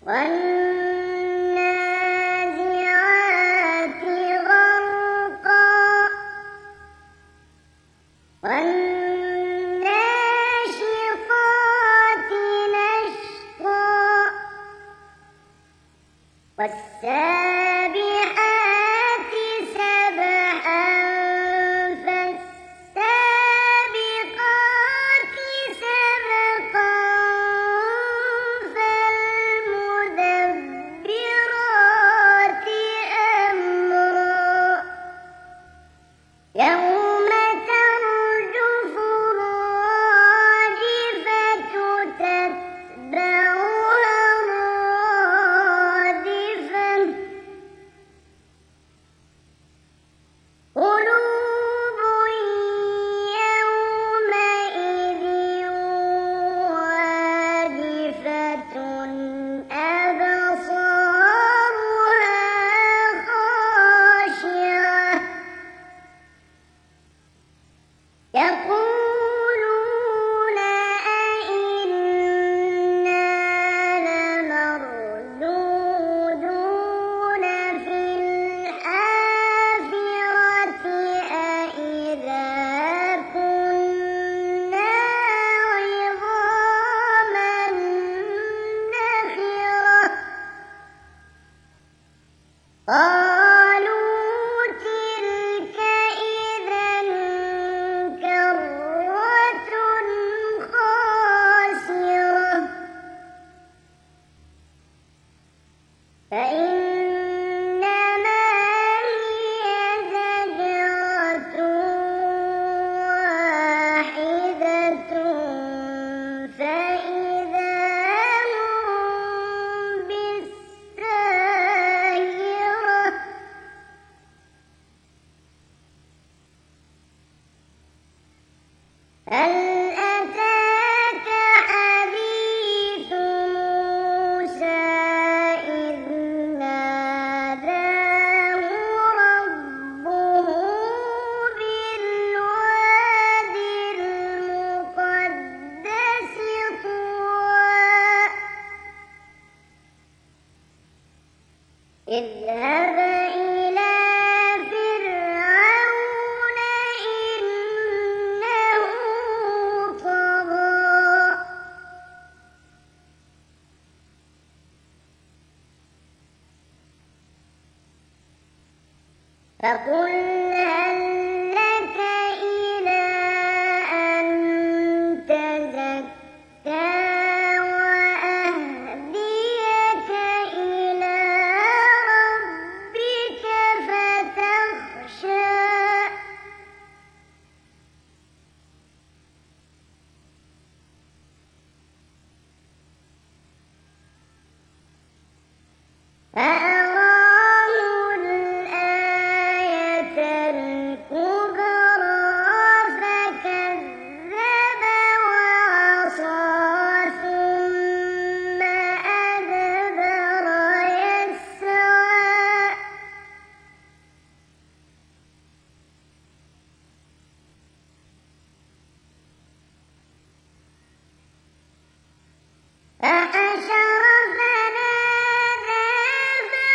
والنازعات غرقا والناشطات نشطا والسابحات سبحا فالسابقات سبقا فالمدبرات أمرا يوم ترجف الراجفة تتبعها الرادفة قلوب يومئذ واجفة أبصارها خاشعة يقولون أئنا لمردودون في الحافرة أئذا كنا عظاما نخرة قالوا تلك إذا كرة خاسرة فإنما هي زجرة واحدة فإذا هم بالساهرة هل أتاك حديث موسى إذ ناداه ربه بالوادي المقدس طوى اذهب إلى فرعون إنه طغى فقل هل لك إلى أن تزكى وأهديك إلى ربك فتخشى فأراه الآية الكبرى فكذب وعصى ثم أدبر يسعى فحشر فنادى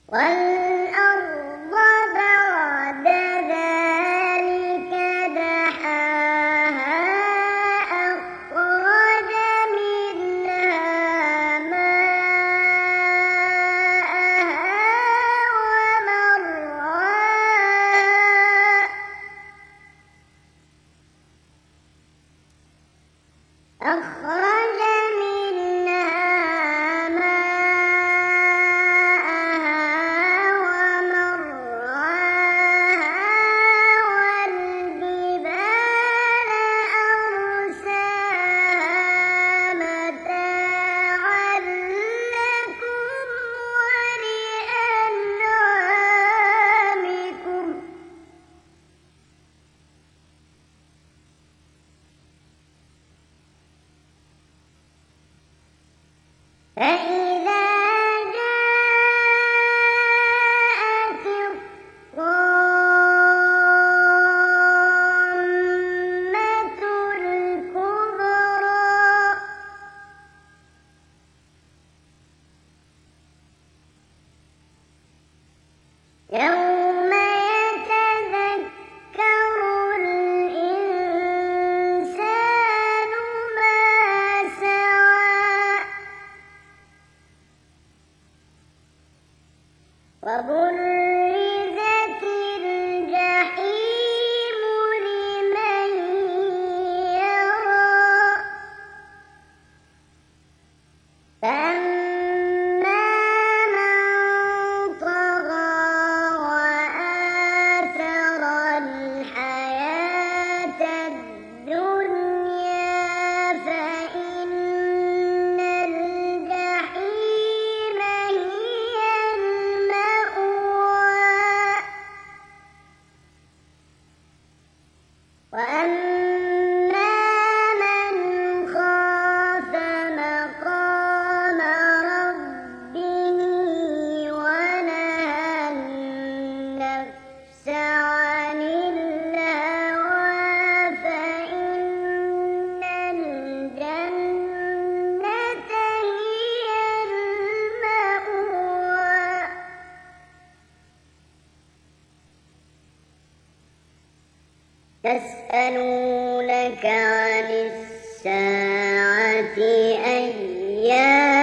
والأرض بعد ذلك دحاها أخرج منها ماءها ومرعاها أخرج منها ماءها ومرعاها والجبال أرساها متاعا لكم ولأنعامكم فإذا جاءت الطامة الكبرى يوم يتذكر الإنسان ما سعى وبرزت الجحيم لمن يرى فأما من طغى وآثر الحياة الدنيا فإن الجحيم هي المأوى وأما من خاف مقام ربه ونهى النفس عن الهوى فإن الجنة هي المأوى يسألونك عن الساعة أيان